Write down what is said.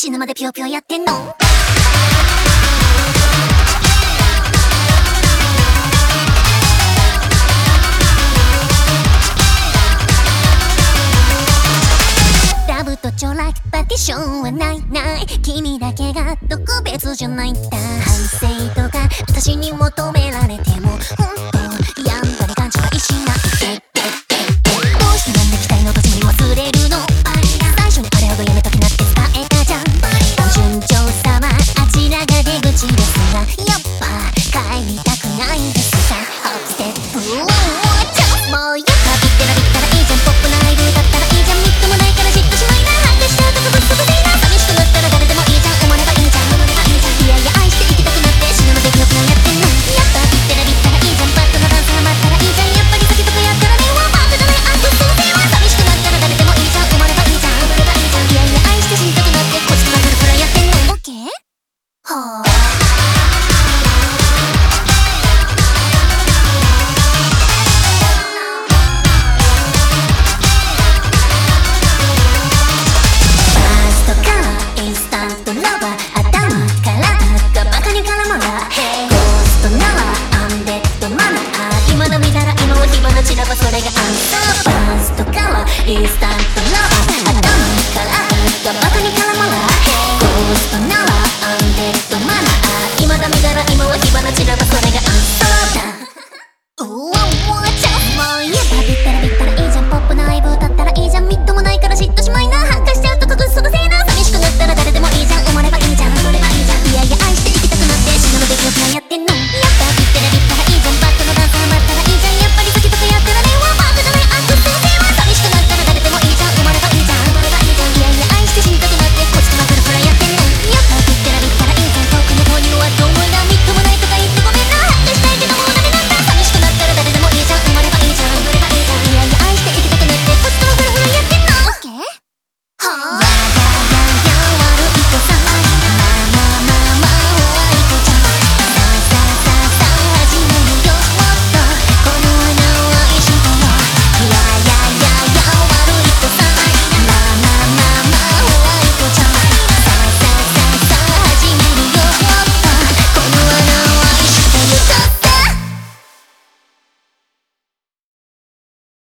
死ぬまでぴよぴよやってんの。ラブとちょらくパティションはないない。君だけが特別じゃないんだ。反省とか私に求められても本当やんばり勘違いしないで。